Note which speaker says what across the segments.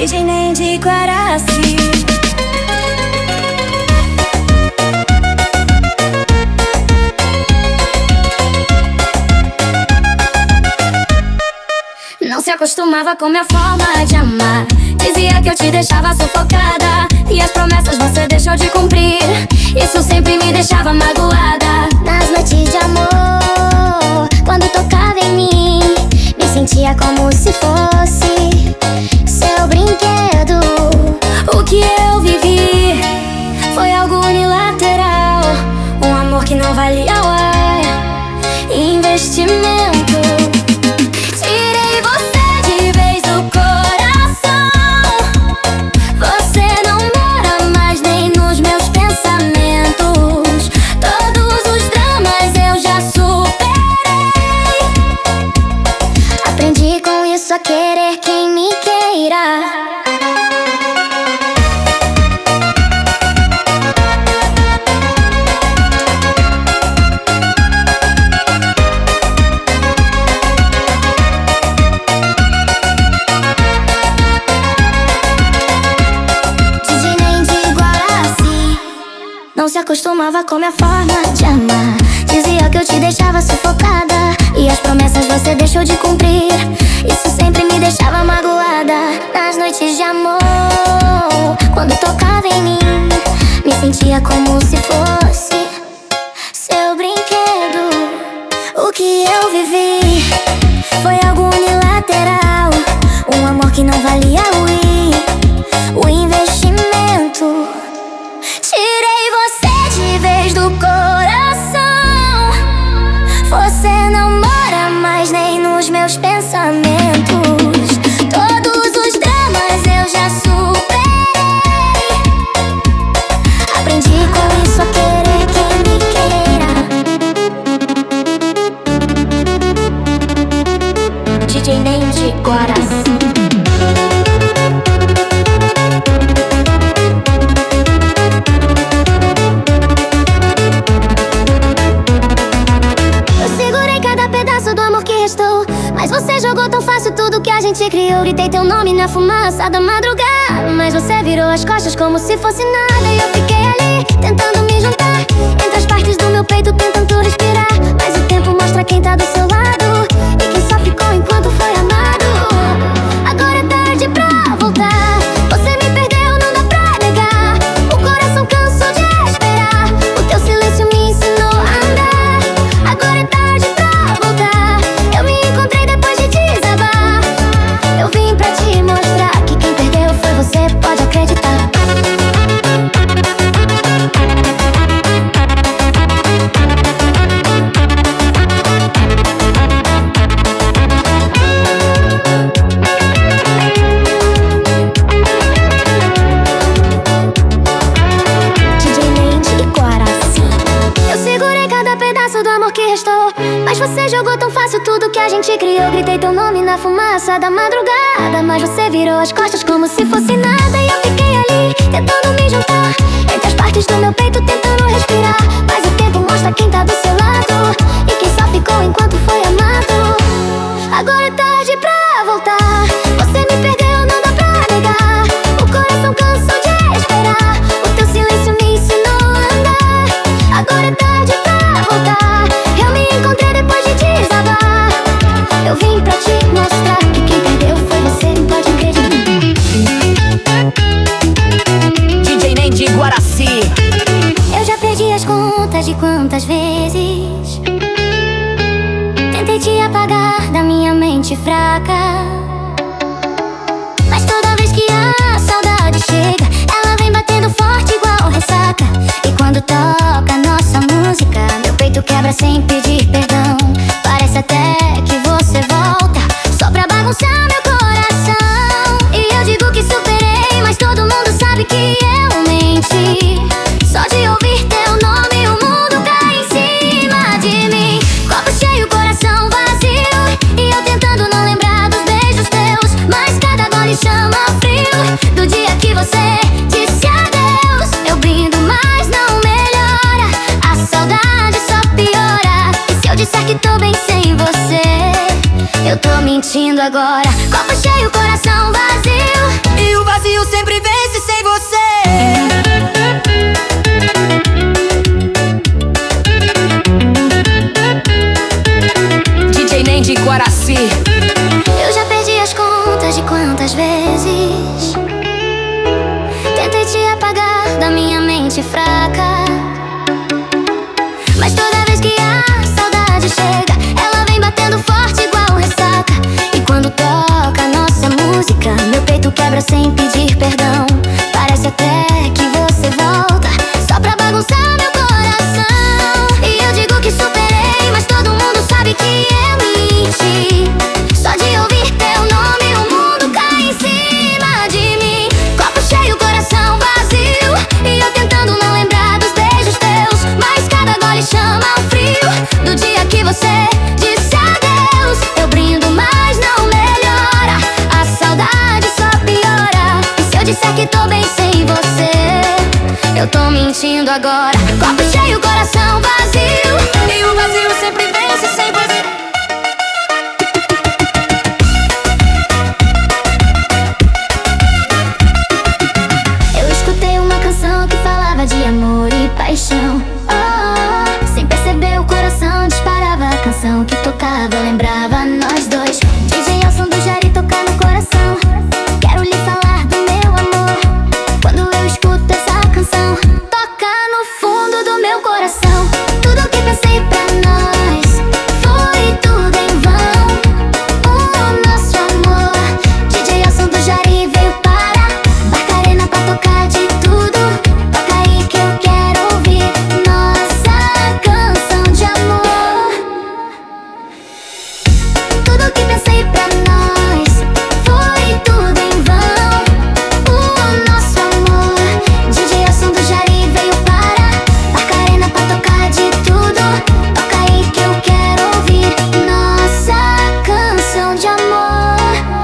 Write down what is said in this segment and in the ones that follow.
Speaker 1: DJ nem de Guaraci. Não se acostumava com minha forma de amar. Dizia que eu te deixava sufocada, e as promessas você deixou de cumprir. Isso sempre me deixava magoada.
Speaker 2: Nas noites de amor, quando tocava em mim, me sentia como se fosse seu brinquedo.
Speaker 1: O que eu vivi foi algo unilateral, um amor que não valia o ar, investimento. Tirei você de vez do coração. Você não mora mais nem nos meus pensamentos. Todos os dramas eu já superei.
Speaker 2: Aprendi com isso a querer quem me queira.
Speaker 1: Não se acostumava com minha forma de amar. Dizia que eu te deixava sufocada, e as promessas você deixou de cumprir. Isso sempre me deixava magoada.
Speaker 2: Nas noites de amor, quando tocava em mim, me sentia como se fosse seu brinquedo.
Speaker 1: O que eu vivi foi algo unilateral, um amor que não valia o investimento. Tirei você de vez do coração. Você não mora mais nem nos meus pensamentos. Todos os dramas eu já superei. Aprendi com isso a querer quem me queira. DJ nem de Guaraci. Mas você jogou tão fácil tudo que a gente criou. Gritei teu nome na fumaça da madrugada, mas você virou as costas como se fosse nada. E eu fiquei ali, tentando me juntar entre as partes do meu peito, tentando respirar. Mas o tempo mostra quem tá do seu lado e quem só ficou enquanto foi amado. Agora é tarde pra voltar. Você me perdeu, não dá pra negar. O coração cansou de esperar. O teu silêncio me ensinou a andar. Agora é tarde pra voltar. Eu me encontrei depois de desabar. Eu vim pra te mostrar que quem perdeu foi você, pode acreditar. DJ Mente e Guaraci. Eu segurei cada pedaço do amor que restou, mas você jogou tão fácil tudo que a gente criou. Gritei teu nome na fumaça da madrugada, mas você virou as costas como se fosse nada. E eu fiquei ali, tentando me juntar entre as partes do meu peito, tentando respirar. Mas o tempo mostra quem tá do seu lado e quem só ficou enquanto foi amado. Agora é tarde pra voltar. Você me perdeu, não dá pra negar. O coração cansou de esperar. O teu silêncio me ensinou a andar. Agora é tarde pra voltar. Eu me encontrei depois de desabar. Eu vim pra te mostrar que quem perdeu foi você, pode acreditar.
Speaker 3: DJ nem de Guaraci.
Speaker 1: Eu já perdi as contas de quantas vezes tentei te apagar da minha mente fraca, mas toda vez que a saudade chega, ela vem batendo forte igual ressaca. E quando toca nossa música, meu peito quebra sem pedir perdão. Parece até que você volta só pra bagunçar meu coração. E eu digo que superei, mas todo mundo sabe que eu menti. Só de ouvir teu nome o mundo cai em cima de mim. Copo cheio, coração vazio, e eu tentando não lembrar dos beijos teus, mas cada gole chama frio do dia que você disse adeus. Eu brindo, mas não melhora, a saudade só piora. E se eu disser que tô bem sem você, eu tô mentindo agora. Copo cheio, coração vazio, e o
Speaker 2: vazio sempre vence sem você.
Speaker 3: DJ Nendi Guaraci.
Speaker 1: Eu já perdi as contas de quantas vezes tentei te apagar da minha mente fraca, mas toda vez que a saudade chega, ela vem batendo forte igual ressaca. E quando toca a nossa música, meu peito quebra sem pedir perdão. Parece até que você volta só pra bagunçar meu coração. E eu digo que superei, mas todo mundo sabe que eu menti. Só de ouvir teu nome o mundo cai em cima de mim. Copo cheio, coração vazio, e eu tentando não lembrar dos beijos teus, mas cada gole chama o frio do dia que você disse adeus. Eu brindo, mas não melhora, a saudade só piora. E se eu disser que tô bem sem você, eu tô mentindo agora. Copo cheio, coração vazio, e o vazio sempre vence sem você. Eu escutei uma canção que falava de amor e paixão. Sem perceber, o coração disparava. A canção que tocava lembrava nós dois. DJ Elson do Jari tocar no coração. Quero lhe falar do meu amor. Quando eu escuto essa canção, toca no fundo do meu coração. Tudo que pensei pra nós foi tudo em vão. O nosso amor. DJ Elson do Jari veio para Barcarena pra tocar de tudo. Toca aí que eu quero ouvir nossa canção de amor. Tudo que pensei pra nós foi tudo em vão. O nosso amor. DJ Elson do Jari veio para Barcarena pra tocar de tudo. Toca aí que eu quero ouvir nossa canção de amor.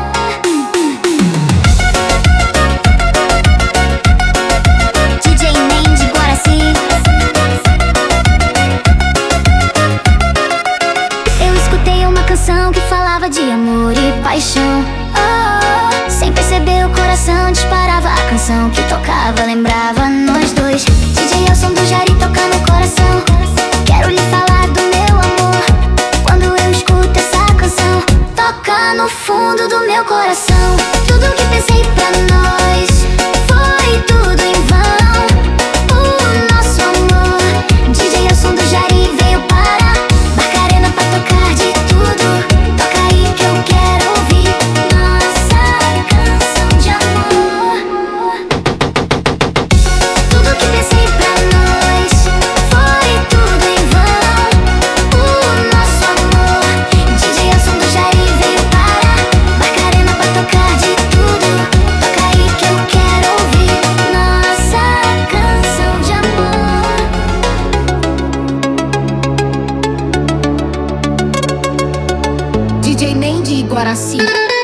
Speaker 1: DJ Nendi Guaraci. Eu escutei uma canção que falava de amor e paixão. Sem perceber, o coração disparava. A canção que tocava lembrava nós dois. DJ Elson do Jari toca no coração. Quero lhe falar do meu amor. Quando eu escuto essa canção, toca no fundo do meu coração. Tudo que pensei pra nós foi tudo em vão. O nosso amor. DJ Elson do Jari veio para Barcarena pra tocar de tudo. Toca aí que eu quero ouvir nossa canção de amor. Tudo que pensei pra nós foi tudo em vão. O nosso amor. DJ Elson do Jari veio para Barcarena pra tocar de tudo. Toca aí que eu quero ouvir nossa canção de amor.
Speaker 3: DJ Nendi Guaraci.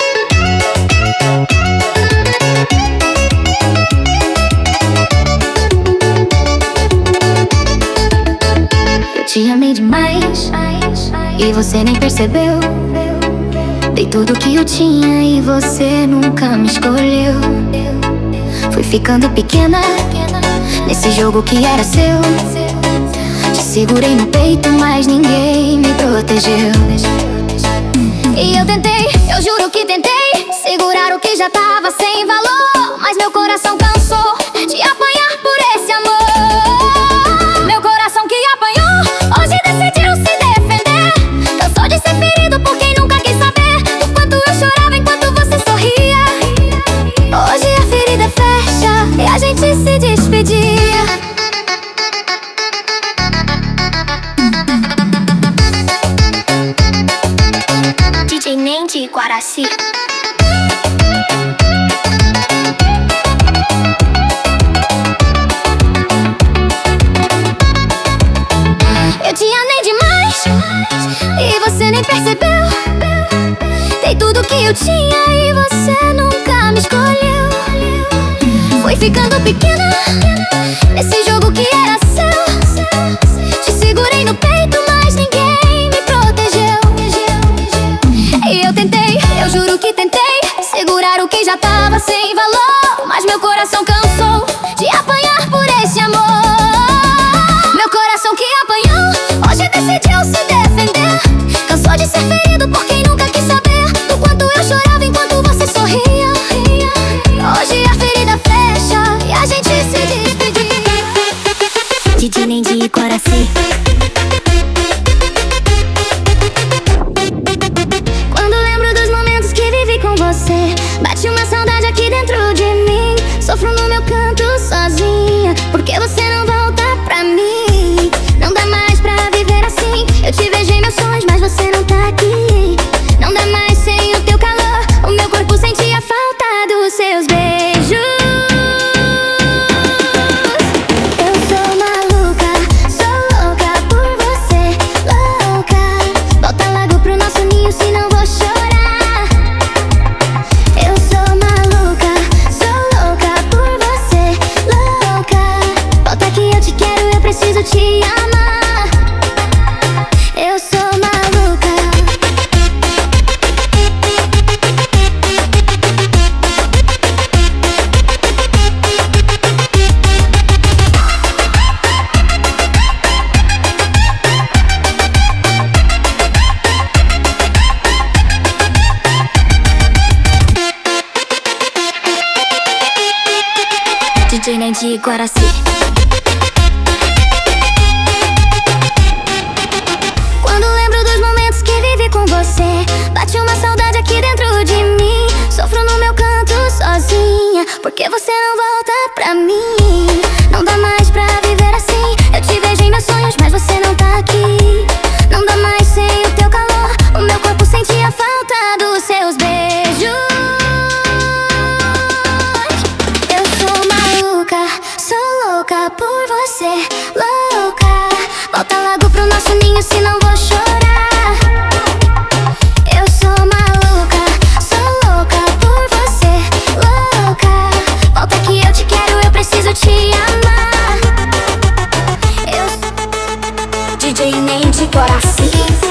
Speaker 1: Eu te amei demais e você nem percebeu. Dei tudo que eu tinha e você nunca me escolheu. Fui ficando pequena nesse jogo que era seu. Te segurei no peito, mas ninguém me protegeu. E eu tentei, eu juro que tentei segurar o que já tava sem valor, mas meu coração cansou de apanhar por esse amor. Meu coração que apanhou hoje decidiu se defender. Cansou de ser ferido por quem nunca quis saber do quanto eu chorava enquanto você sorria. Hoje a ferida fecha e a gente se despedia. DJ Nendi Guaraci. Eu te amei demais e você nem percebeu. Dei tudo que eu tinha e você nunca me escolheu. Fui ficando pequena nesse jogo que era seu. Te segurei no peito, mas ninguém me protegeu. E eu tentei, eu juro que tentei segurar o que já tava sem valor,
Speaker 2: decidiu se defender. Cansou de ser ferido por quem nunca quis saber do quanto eu chorava enquanto você sorria. Hoje a ferida fecha e a gente se despediu. DJ Nendi Guaraci. Quando lembro dos momentos que vivi com você, bate uma saudade aqui dentro de mim. Sofro no meu canto sozinha, porque você não volta pra mim. Não dá mais pra viver assim. Eu te vejo em meus sonhos, mas você não tá aqui. Não dá mais sem o teu calor. O meu corpo sentia falta dos seus beijos. Eu sou maluca, sou louca por você, louca. Volta logo pro nosso ninho, senão vou chorar. Eu sou maluca, sou louca por você, louca. Volta que eu te quero, eu preciso te amar. Eu sou maluca. DJ Nendi Guaraci. Quando lembro dos momentos que vivi com você, bate uma saudade aqui dentro de mim. Sofro no meu canto sozinha, porque você não volta pra mim. Não dá mais pra viver assim. Eu te vejo em meus sonhos, mas você não tá aqui. Não dá mais sem o teu calor. O meu corpo sentia falta dos seus beijos. Eu sou maluca, sou louca por você, louca. Volta logo pro nosso ninho, senão vou chorar. Eu sou maluca, sou louca por você, louca. Volta que eu te quero, eu preciso te amar. DJ Nendi Guaraci.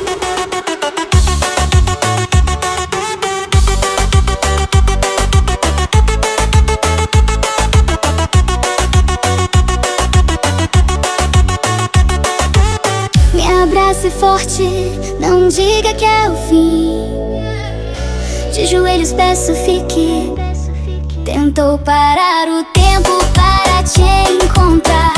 Speaker 2: Me abrace forte, não diga que é o fim. De joelhos peço, fique. Tentou parar o tempo para te encontrar.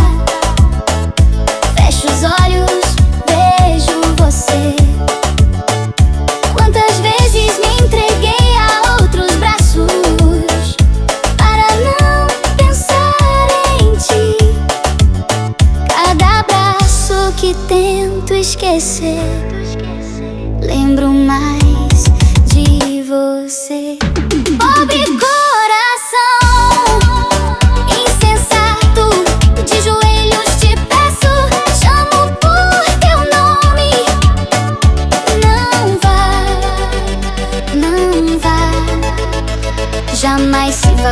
Speaker 2: Fecho os olhos, vejo você. Quantas vezes me entreguei a outros braços para não pensar em ti. Cada abraço que tento esquecer, lembro mais de você. Pobre coração insensato, de joelhos te peço, chamo por teu nome. Não vá, não vá, jamais se vá.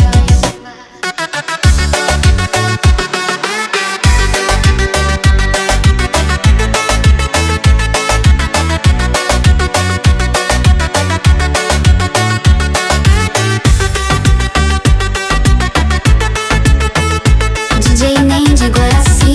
Speaker 2: DJ Nendi Guaraci.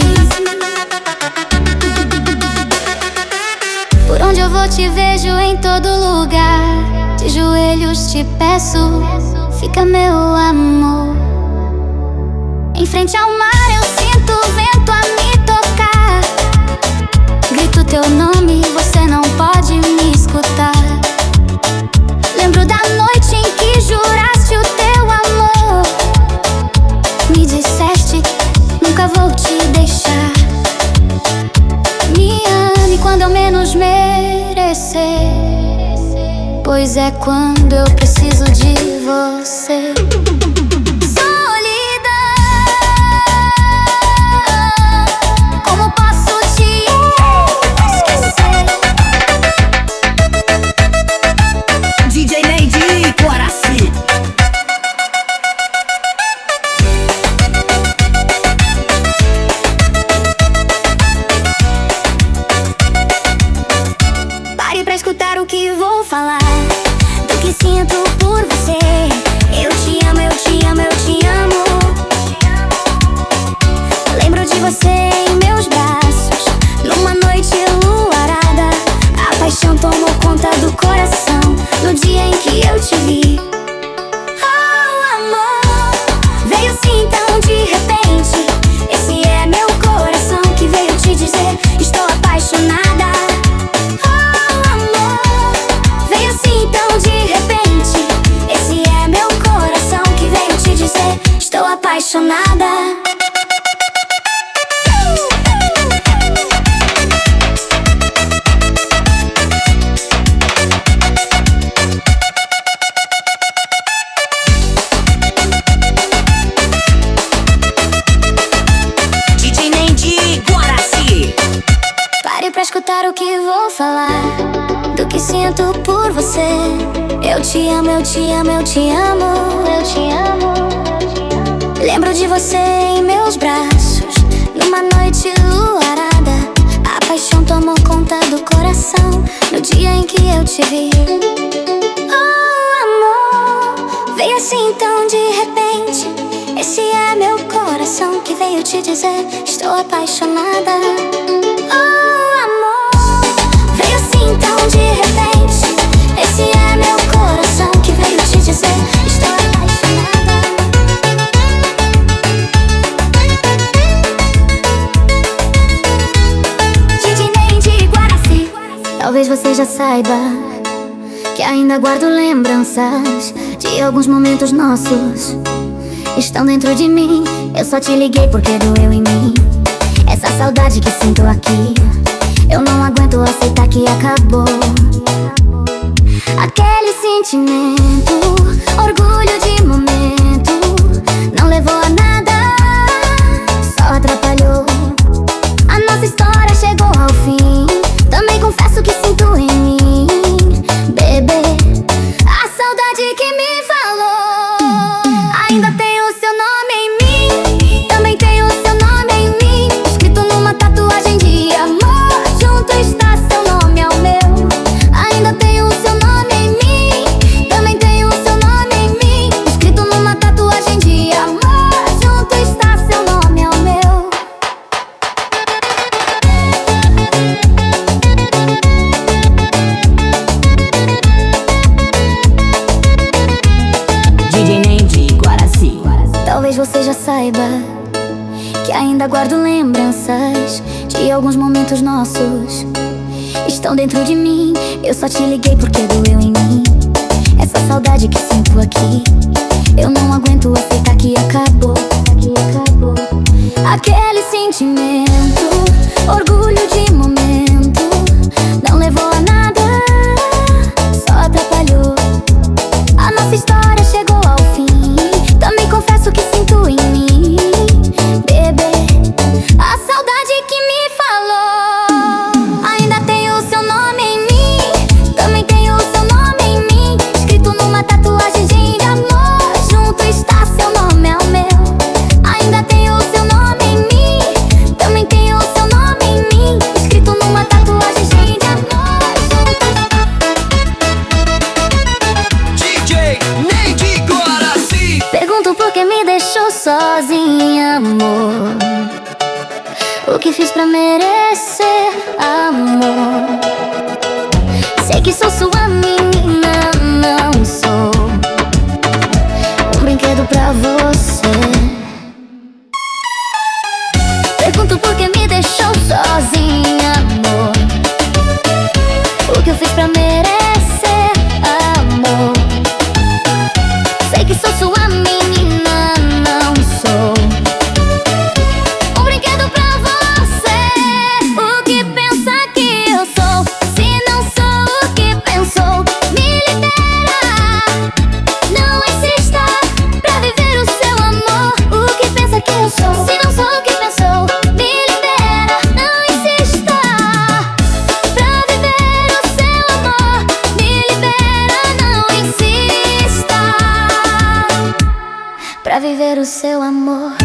Speaker 2: Por onde eu vou te vejo em todo lugar. De joelhos te peço, fica meu amor. Em frente ao mar eu sinto o vento a me tocar. Grito teu nome, você não pode me escutar. Lembro da noite em que juraste o teu amor. Me disseste, nunca vou te deixar. Me ame quando eu menos merecer, pois é quando eu preciso de você. Como posso te esquecer?
Speaker 3: DJ Nendi Guaraci.
Speaker 2: Pare pra escutar o que vou falar, do que sinto por você. Eu te amo, eu te
Speaker 1: vou falar do que sinto por você. Eu te amo, eu te amo, eu te amo, eu te amo. Lembro de você em meus braços, numa noite luarada. A paixão tomou conta do coração no dia em que eu te vi. Oh, amor, veio assim tão de repente. Esse é meu coração que veio te dizer: estou apaixonada. Oh, amor, veio assim tão de repente. Esse é meu coração que veio te dizer: estou apaixonada. DJ Neide Guaraci.
Speaker 2: Talvez você já saiba que ainda guardo lembranças de alguns momentos nossos. Estão dentro de mim. Eu só te liguei porque doeu em mim. Essa saudade que sinto aqui, eu não aguento aceitar que acabou. Aquele sentimento, orgulho de momento, não levou a nada, só atrapalhou. A nossa história chegou ao fim. Também confesso que sinto em mim, bebê, a saudade que me falou. Ainda tenho o seu nome em mim, também tenho o seu nome em mim, escrito numa tatuagem de amor. Junto está seu nome ao meu. Ainda tenho o seu nome em mim, também tenho o seu nome em mim, escrito numa tatuagem de amor. Junto está seu nome ao meu.
Speaker 3: DJ Neide Guaraci.
Speaker 2: Talvez você já saiba que ainda guardo lembranças de alguns momentos nossos. Estão dentro de mim. Eu só te liguei porque doeu em mim. Essa saudade que sinto aqui, eu não aguento aceitar que acabou. Aquele sentimento, orgulho de momento, não levou a nada, só atrapalhou. A nossa história chegou ao fim. Também confesso que sinto em mim, bebê, a saudade que me falou. Ainda tenho o seu nome em mim, também tenho o seu nome em mim, escrito numa tatuagem de amor. Junto está seu nome ao meu. Ainda tenho o seu nome em mim, também tenho o seu nome em mim, escrito numa tatuagem de amor.
Speaker 3: DJ Neide Guaraci.
Speaker 2: Pergunto por que me deixou sozinha, amor. O que fiz pra merecer amor? Sei que sou sua menina, não sou um brinquedo pra você. Pergunto por que me deixou sozinha, amor. O que eu fiz pra merecer amor? Sei que sou sua menina, não sou um brinquedo pra você. O que pensa que eu sou? Se não sou o que pensou, me libera. Não insista pra viver o seu amor. O que pensa que eu sou? Se não sou o que pensou, me libera. Não insista pra viver o seu amor. Me libera, não insista pra viver o seu amor.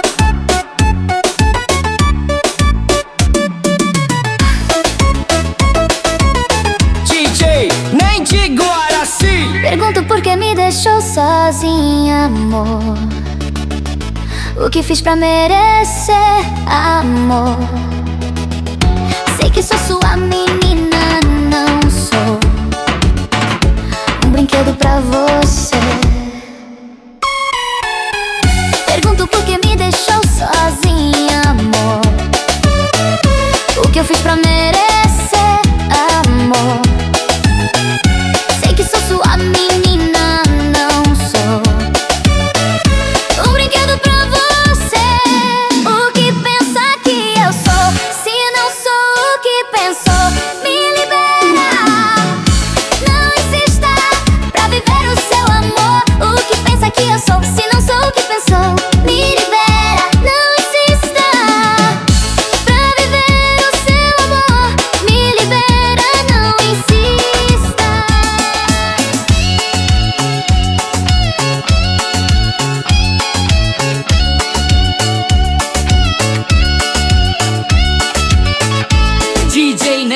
Speaker 3: DJ Neide Guaraci.
Speaker 2: Pergunto por que me deixou sozinha, amor. O que fiz pra merecer amor? Sei que sou sua menina, não sou um brinquedo pra você. Pergunto por que me deixou sozinha, amor. O que eu fiz pra merecer amor? Sei que sou sua menina, não sou um brinquedo pra você. O que pensa que eu sou? Se não sou o que penso,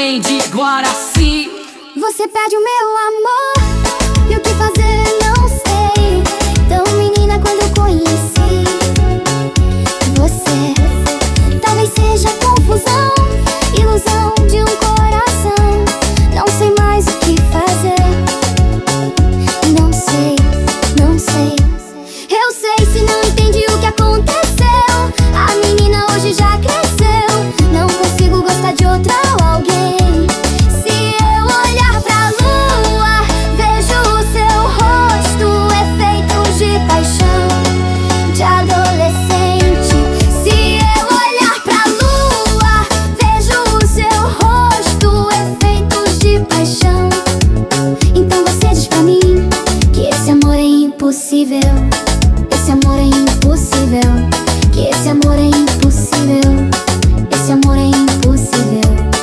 Speaker 3: nem de Guaraci.
Speaker 2: Você pede o meu amor, e o que fazer não sei. Tão menina quando eu conheci você. Talvez seja confusão, ilusão de um coração. Não sei mais o que fazer. Não sei, não sei. Eu sei se não entendi o que aconteceu. A menina hoje já cresceu. Não consigo gostar de outra ou alguém. Se eu olhar pra lua, vejo o seu rosto, efeitos de paixão de adolescente. Se eu olhar pra lua, vejo o seu rosto, efeitos de paixão. Então você diz pra mim que esse amor é impossível. Esse amor é impossível. Que esse amor é impossível. Esse amor é impossível.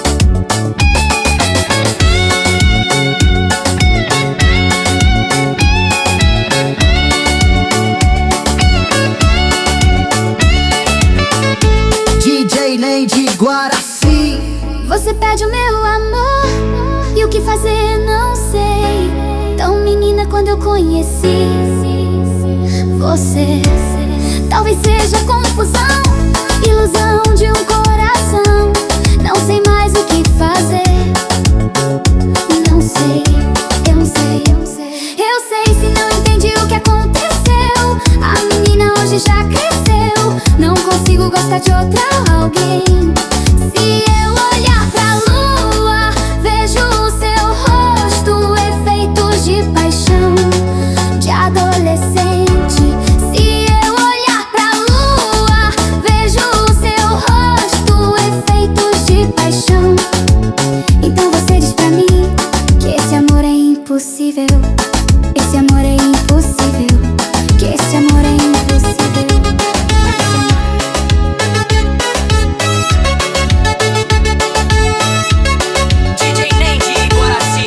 Speaker 3: DJ nem de Guaraci.
Speaker 2: Você pede o meu amor, e o que fazer não sei. Tão menina quando eu conheci você. Talvez seja confusão, ilusão de um coração. Não sei mais o que fazer. Não sei, eu não sei, eu não sei. Eu sei se não entendi o que aconteceu. A menina hoje já cresceu. Não consigo gostar de outra alguém. Se eu olhar pra lua, vejo o seu rosto, efeitos de paixão de adolescente. Se eu olhar pra lua, vejo o seu rosto, efeitos de paixão. Então você diz pra mim que esse amor é impossível. Esse amor é impossível. Que esse amor é impossível.
Speaker 3: DJ nem de Guaraci.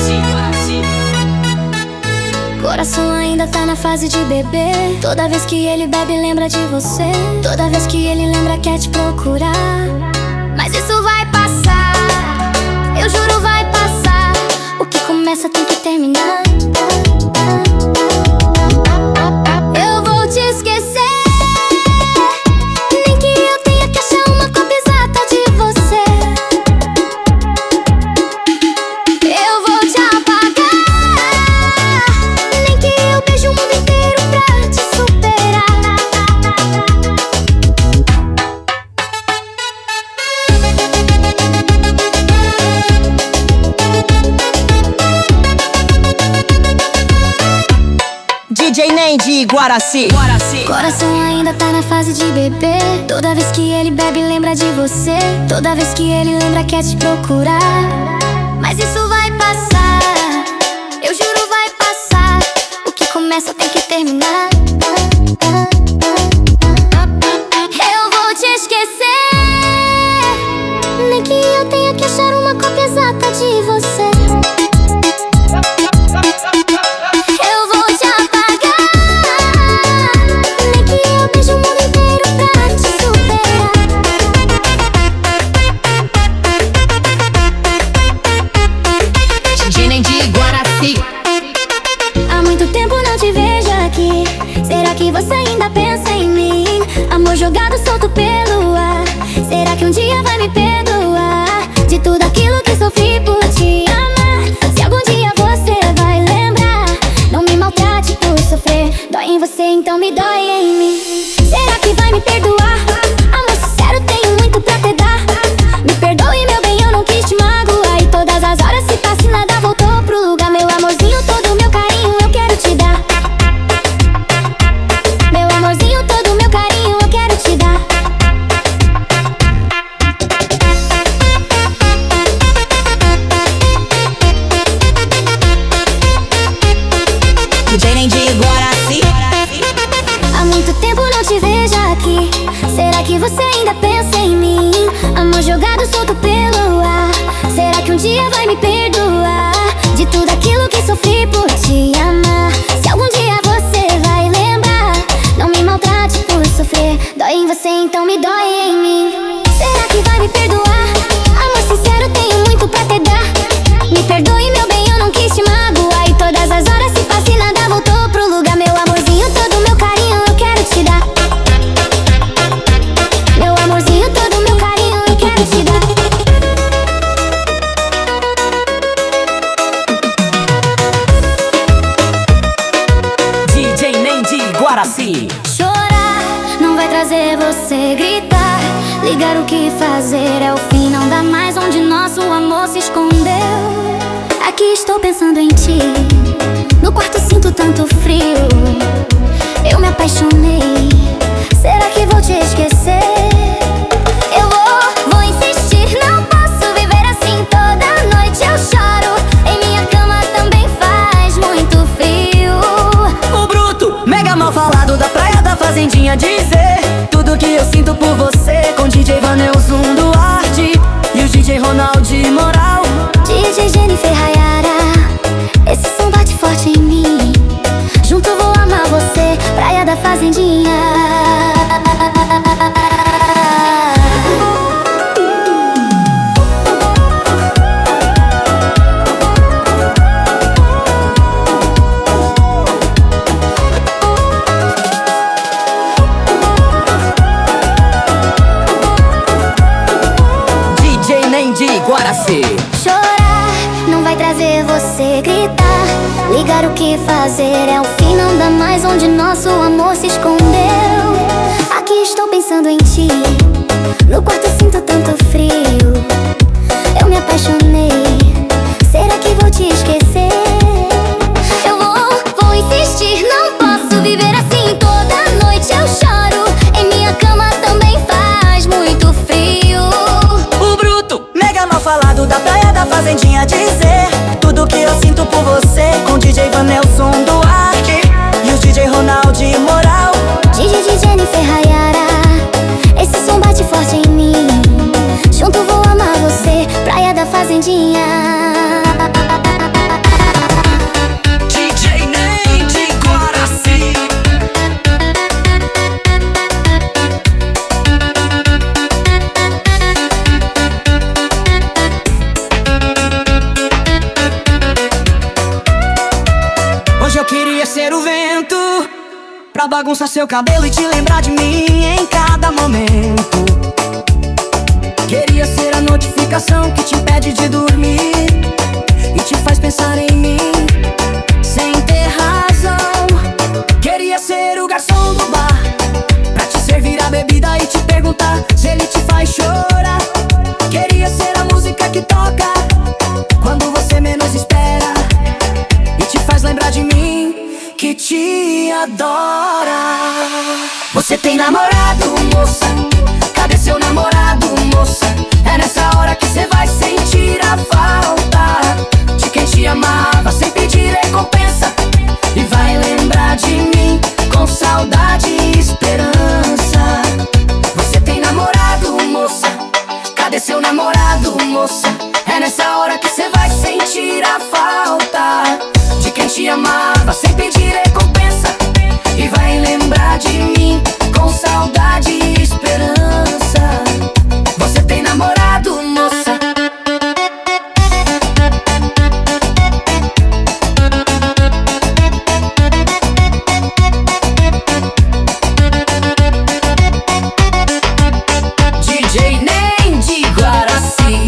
Speaker 2: Coração ainda tá na fase de bebê. Toda vez que ele bebe lembra de você. Toda vez que ele lembra quer te procurar. Mas isso vai passar, eu juro vai passar. O que começa tem que terminar. Eu vou te esquecer, nem que eu tenha que achar uma cópia exata de você. Eu vou te apagar, nem que eu beije o mundo inteiro pra te superar.
Speaker 3: DJ nem de Guaraci.
Speaker 2: Coração ainda tá na fase de bebê. Toda vez que ele bebe lembra de você. Toda vez que ele lembra quer te procurar. Mas isso vai passar, eu juro vai passar. O que começa tem que terminar. Eu vou te esquecer, nem que eu tenha que achar uma cópia exata de você. Eu vou te apagar, nem que eu beije o mundo inteiro pra te superar.
Speaker 3: DJ nem de Guaraci.
Speaker 2: Há muito tempo não te vejo aqui. Será que você ainda pensa em mim? Amor jogado solto pelo ar. Será que um dia vai me perdoar de tudo aquilo que sofri por te amar? Se algum dia você vai lembrar, não me maltrate por sofrer. Dói em você, então me dói em mim. Será que vai me perdoar? Amor sincero, tenho muito pra te dar. Me perdoe, meu bem, eu não quis te magoar. E todas as horas se passa e nada voltou pro lugar. Meu amorzinho, todo o meu carinho eu quero te dar. Meu amorzinho, todo o meu carinho eu quero te dar.
Speaker 3: DJ nem de Guaraci.
Speaker 2: Há muito tempo não te vejo aqui. Será que você ainda pensa em mim? Amor jogado solto pelo ar. Será que um dia vai me perdoar de tudo aquilo que sofri por te amar? Se algum dia você vai lembrar, não me maltrate por sofrer. Dói em você, então me dói em mim. Será que vai me perdoar? Amor sincero, tenho muito
Speaker 3: Guaraci.
Speaker 2: Chorar não vai trazer você gritar. Ligar o que fazer é o fim, não dá mais onde nosso amor se escondeu. Aqui estou pensando em ti, no quarto sinto tanto frio. Eu me apaixonei, será que vou te esquecer? Eu vou insistir, não posso viver assim. Toda noite eu choro, em minha cama também faz muito frio.
Speaker 3: O bruto, mega mal falado da praia da fazendinha dizer tudo que eu sinto por você, com DJ Vanelson Duarte e o DJ Ronaldo Moral.
Speaker 2: DJ Jennifer Rayara, esse som bate forte em mim. Junto vou amar você, praia da fazendinha.
Speaker 3: DJ Nendi Guaraci.
Speaker 2: Chorar não vai trazer você gritar. Ligar o que fazer é o fim, não dá mais onde nosso amor se escondeu. Aqui estou pensando em ti, no quarto sinto tanto frio. Eu me apaixonei, será que vou te esquecer? Eu vou insistir, não posso viver assim. Toda noite eu choro, em minha cama também faz muito frio.
Speaker 3: O bruto, mega mal falado da praia da fazendinha dizer tudo que eu sinto por você, com DJ Vanelson Duarte e o DJ Ronaldo Moral.
Speaker 2: DJ Jennifer Rayara, esse som bate forte em mim. Junto vou amar você, praia da fazendinha.
Speaker 3: DJ Nendi Guaraci. Hoje eu queria ser o vento pra bagunçar seu cabelo e te lembrar de mim em cada momento. Queria ser a notificação que te impede de dormir e te faz pensar em mim sem ter razão. Queria ser o garçom do bar pra te servir a bebida e te perguntar se ele te faz chorar. Queria ser a música que toca quando você menos espera e te faz lembrar de mim, que te adora. Você tem namorado, moça? Cadê seu namorado, moça? É nessa hora que você vai sentir a falta de quem te amava sem pedir recompensa e vai lembrar de mim com saudade e esperança. Você tem namorado, moça? Cadê seu namorado, moça? É nessa hora que você vai sentir a falta de quem te amava sem pedir recompensa e vai lembrar de mim com saudade e esperança. Você tem namorado, moça? DJ Nendi Guaraci.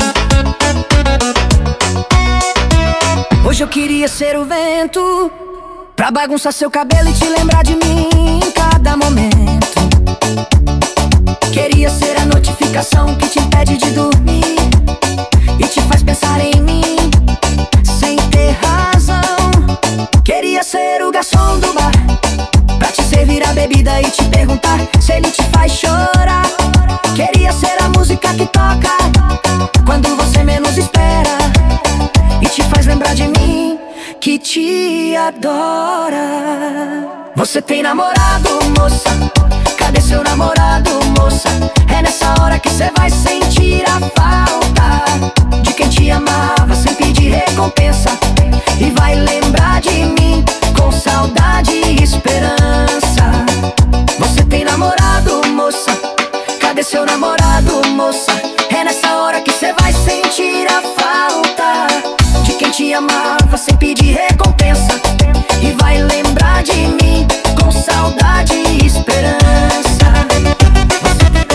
Speaker 3: Hoje eu queria ser o vento pra bagunçar seu cabelo e te lembrar de mim em cada momento. Queria ser a notificação que te impede de dormir e te faz pensar em mim sem ter razão. Queria ser o garçom do bar pra te servir a bebida e te perguntar se ele te faz chorar. Queria ser a música que toca quando você menos espera e te faz lembrar de mim, que te adora. Você tem namorado, moça? Cadê seu namorado, moça? É nessa hora que você vai sentir a falta de quem te amava sem pedir recompensa e vai lembrar de mim com saudade e esperança. Você tem namorado, moça? Cadê seu namorado, moça? É nessa hora que você vai sentir a falta de quem te amava sem pedir recompensa e vai lembrar de mim com saudade e esperança.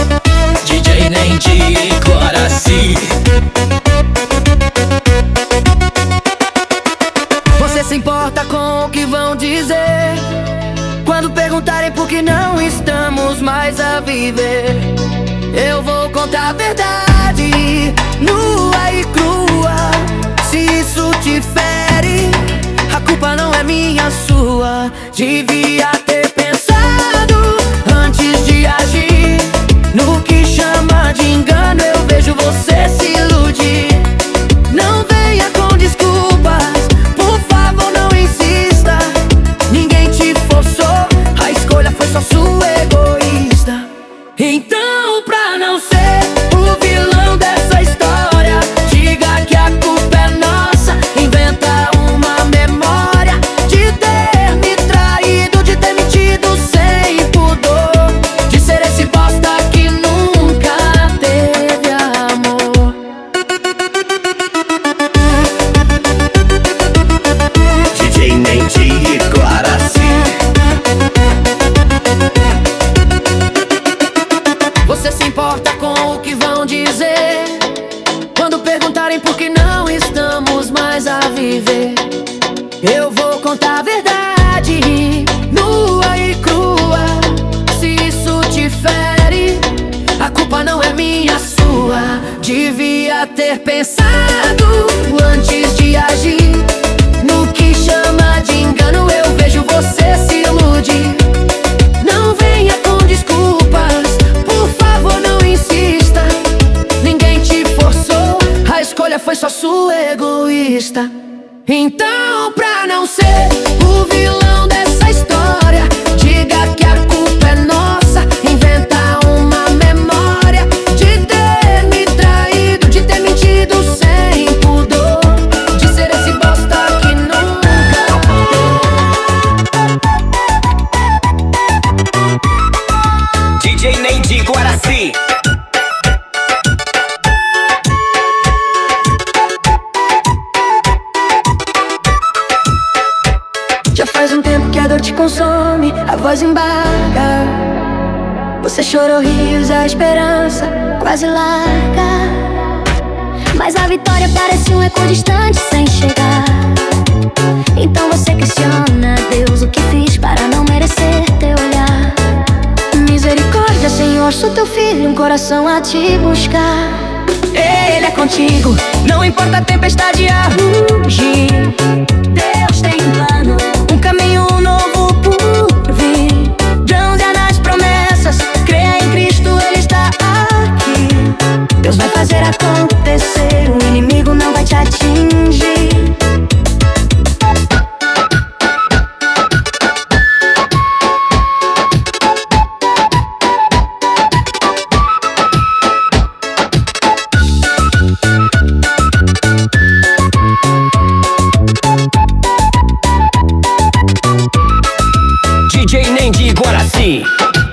Speaker 3: DJ Nendi Guaraci. mais a viver. Eu vou contar a verdade, nua e crua. Se isso te fere, a culpa não é minha, sua. Devia ter pensado antes de agir. No que chama de engano, eu vejo você se iludir. Não venha com desculpas, por favor não insista. Ninguém te forçou, a escolha foi só sua, egoísta. Então, pra não ser o vilão dessa história, diga que a culpa é nossa. Inventa uma memória de ter me traído, de ter mentido sem pudor, de ser esse bosta que nunca teve amor.
Speaker 4: DJ Nendi Guaraci.
Speaker 3: Você se importa com o que vão dizer quando perguntarem por que não estamos mais a viver? Eu vou contar a verdade, nua e crua. Se isso te fere, a culpa não é minha, sua. Devia ter pensado antes de agir. No que chama de engano, eu vejo você se iludir. Não venha com desculpas, por favor não insista. Ninguém te forçou, a escolha foi só sua, egoísta. Então, pra não ser o vilão dessa história, diga que a culpa é nossa. Inventa uma memória de ter me traído, de ter mentido sem pudor, de ser esse bosta que nunca
Speaker 4: DJ Nendi Guaraci.
Speaker 3: Já faz um tempo que a dor te consome, a voz embarga. Você chorou rios, a esperança quase larga.
Speaker 2: Mas a vitória parece um eco distante sem chegar. Então você questiona, Deus, o que fiz para não merecer teu olhar?
Speaker 3: Misericórdia, Senhor, sou teu filho, um coração a te buscar. Ele é contigo, não importa a tempestade a rugir. Deus tem um plano, um caminho novo por vir. Bronzear nas promessas, creia em Cristo, Ele está aqui. Deus vai fazer acontecer, o inimigo não vai te atingir.
Speaker 4: DJ Nendi Guaraci.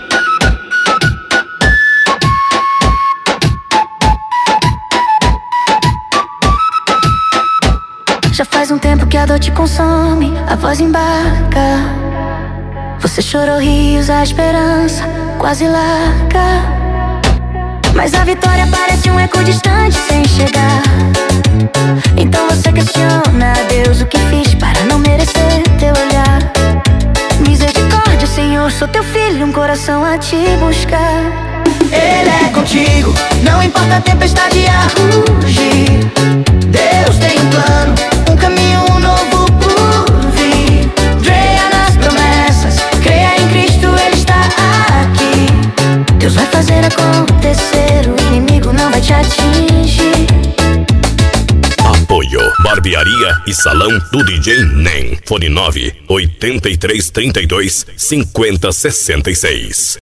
Speaker 3: Já faz um tempo que a dor te consome, a voz embarca. Você chorou rios, a esperança quase larga. Mas a vitória parece um eco distante sem chegar. Então você questiona, Deus, o que fiz para não merecer teu olhar? Misericórdia, Senhor, sou teu filho, um coração a te buscar. Ele é contigo, não importa a tempestade a rugir. Deus tem um plano, um caminho novo por vir. Creia nas promessas, creia em Cristo, Ele está aqui. Deus vai fazer acontecer, o inimigo não vai te atingir.
Speaker 5: Apoio Barbearia e Salão do DJ Nem. Fone 9 8332 5066.